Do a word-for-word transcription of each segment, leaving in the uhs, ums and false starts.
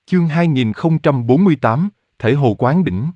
Chương hai nghìn không trăm bốn mươi tám, Thể Hồ Quán Đỉnh.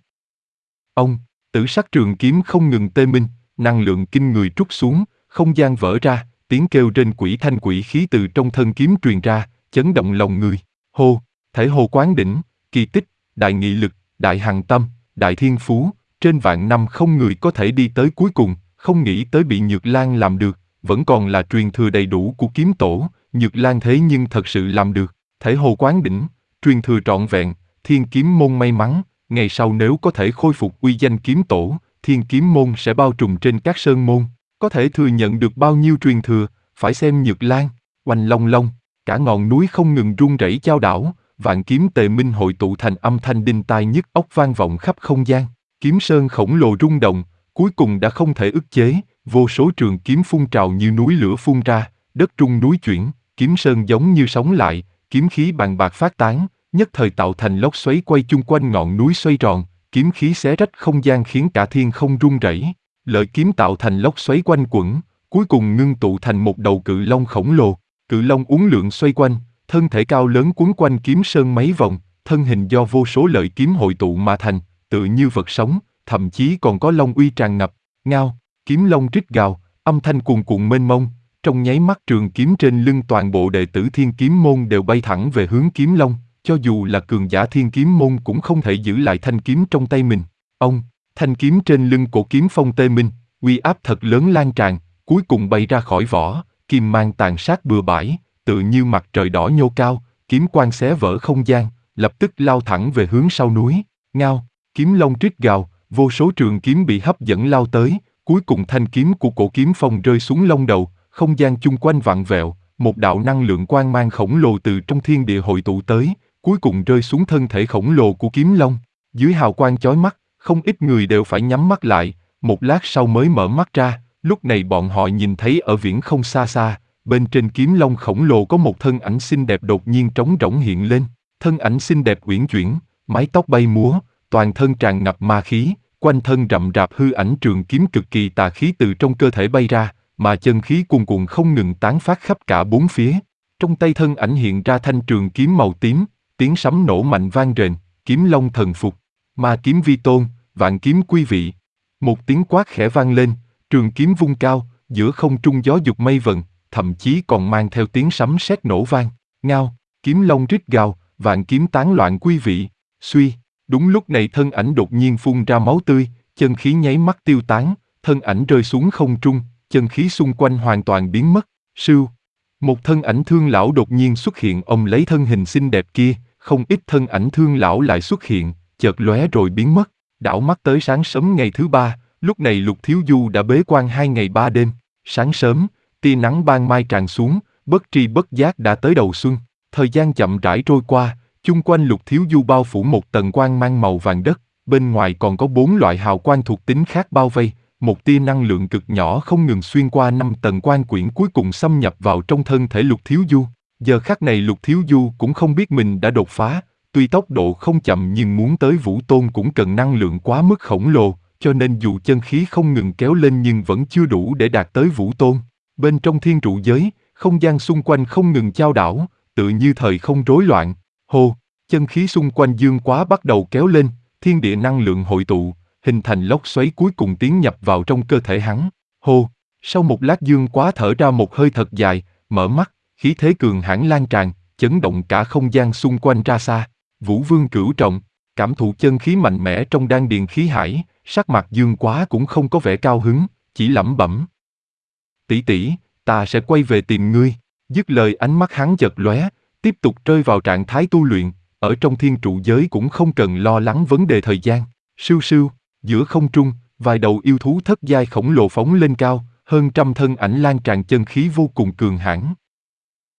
Ông, tử sắc trường kiếm không ngừng tê minh, năng lượng kinh người trút xuống, không gian vỡ ra, tiếng kêu trên quỷ thanh quỷ khí từ trong thân kiếm truyền ra, chấn động lòng người. Hô, Thể Hồ Quán Đỉnh, kỳ tích, đại nghị lực, đại hằng tâm, đại thiên phú, trên vạn năm không người có thể đi tới cuối cùng, không nghĩ tới bị Nhược Lan làm được, vẫn còn là truyền thừa đầy đủ của kiếm tổ, Nhược Lan thế nhưng thật sự làm được. Thể Hồ Quán Đỉnh, truyền thừa trọn vẹn, Thiên Kiếm Môn may mắn, ngày sau nếu có thể khôi phục uy danh kiếm tổ, Thiên Kiếm Môn sẽ bao trùm trên các sơn môn, có thể thừa nhận được bao nhiêu truyền thừa, phải xem Nhược Lan. Oanh long long, cả ngọn núi không ngừng rung rẩy chao đảo, vạn kiếm tề minh hội tụ thành âm thanh đinh tai nhức óc vang vọng khắp không gian. Kiếm sơn khổng lồ rung động, cuối cùng đã không thể ức chế, vô số trường kiếm phun trào như núi lửa phun ra, đất rung núi chuyển, kiếm sơn giống như sống lại, kiếm khí bàn bạc phát tán, nhất thời tạo thành lốc xoáy quay chung quanh ngọn núi xoay tròn, kiếm khí xé rách không gian khiến cả thiên không rung rẩy. Lợi kiếm tạo thành lốc xoáy quanh quẩn, cuối cùng ngưng tụ thành một đầu cự long khổng lồ. Cự long uốn lượn xoay quanh, thân thể cao lớn quấn quanh kiếm sơn mấy vòng, thân hình do vô số lợi kiếm hội tụ mà thành, tự như vật sống, thậm chí còn có long uy tràn ngập. Ngao, kiếm long rít gào, âm thanh cuồn cuộn mênh mông, trong nháy mắt trường kiếm trên lưng toàn bộ đệ tử Thiên Kiếm Môn đều bay thẳng về hướng kiếm long, cho dù là cường giả Thiên Kiếm Môn cũng không thể giữ lại thanh kiếm trong tay mình. Ông, thanh kiếm trên lưng cổ kiếm phong tê minh, uy áp thật lớn lan tràn, cuối cùng bay ra khỏi vỏ, kim mang tàn sát bừa bãi, tự như mặt trời đỏ nhô cao, kiếm quang xé vỡ không gian, lập tức lao thẳng về hướng sau núi. Ngao, kiếm long rít gào, vô số trường kiếm bị hấp dẫn lao tới, cuối cùng thanh kiếm của cổ kiếm phong rơi xuống long đầu, không gian chung quanh vặn vẹo, một đạo năng lượng quang mang khổng lồ từ trong thiên địa hội tụ tới, cuối cùng rơi xuống thân thể khổng lồ của kiếm long. Dưới hào quang chói mắt, không ít người đều phải nhắm mắt lại, một lát sau mới mở mắt ra, lúc này bọn họ nhìn thấy ở viễn không xa xa, bên trên kiếm long khổng lồ có một thân ảnh xinh đẹp đột nhiên trống rỗng hiện lên, thân ảnh xinh đẹp uyển chuyển, mái tóc bay múa, toàn thân tràn ngập ma khí, quanh thân rậm rạp hư ảnh trường kiếm cực kỳ tà khí từ trong cơ thể bay ra, mà chân khí cuồn cuộn không ngừng tán phát khắp cả bốn phía. Trong tay thân ảnh hiện ra thanh trường kiếm màu tím, tiếng sấm nổ mạnh vang rền, kiếm long thần phục, ma kiếm vi tôn, vạn kiếm quy vị. Một tiếng quát khẽ vang lên, trường kiếm vung cao, giữa không trung gió dục mây vần, thậm chí còn mang theo tiếng sấm sét nổ vang. Ngao, kiếm long rít gào, vạn kiếm tán loạn quy vị. Suy, đúng lúc này thân ảnh đột nhiên phun ra máu tươi, chân khí nháy mắt tiêu tán, thân ảnh rơi xuống không trung, chân khí xung quanh hoàn toàn biến mất. Sưu, một thân ảnh thương lão đột nhiên xuất hiện, ông lấy thân hình xinh đẹp kia, không ít thân ảnh thương lão lại xuất hiện, chợt lóe rồi biến mất. Đảo mắt tới sáng sớm ngày thứ ba, lúc này Lục Thiếu Du đã bế quan hai ngày ba đêm. Sáng sớm, tia nắng ban mai tràn xuống, bất tri bất giác đã tới đầu xuân. Thời gian chậm rãi trôi qua, chung quanh Lục Thiếu Du bao phủ một tầng quang mang màu vàng đất, bên ngoài còn có bốn loại hào quang thuộc tính khác bao vây, một tia năng lượng cực nhỏ không ngừng xuyên qua năm tầng quan quyển cuối cùng xâm nhập vào trong thân thể Lục Thiếu Du. Giờ khắc này Lục Thiếu Du cũng không biết mình đã đột phá, tuy tốc độ không chậm nhưng muốn tới Vũ Tôn cũng cần năng lượng quá mức khổng lồ, cho nên dù chân khí không ngừng kéo lên nhưng vẫn chưa đủ để đạt tới Vũ Tôn. Bên trong thiên trụ giới, không gian xung quanh không ngừng chao đảo, tự như thời không rối loạn. Hô, chân khí xung quanh Dương Quá bắt đầu kéo lên, thiên địa năng lượng hội tụ, hình thành lốc xoáy cuối cùng tiến nhập vào trong cơ thể hắn. Hô, sau một lát Dương Quá thở ra một hơi thật dài, mở mắt, khí thế cường hãn lan tràn, chấn động cả không gian xung quanh ra xa. Vũ Vương Cửu Trọng, cảm thụ chân khí mạnh mẽ trong đan điền khí hải, sắc mặt Dương Quá cũng không có vẻ cao hứng, chỉ lẩm bẩm. Tỷ tỷ, ta sẽ quay về tìm ngươi. Dứt lời ánh mắt hắn chợt lóe, tiếp tục rơi vào trạng thái tu luyện, ở trong thiên trụ giới cũng không cần lo lắng vấn đề thời gian. Sưu sưu, giữa không trung, vài đầu yêu thú thất giai khổng lồ phóng lên cao, hơn trăm thân ảnh lan tràn chân khí vô cùng cường hãn.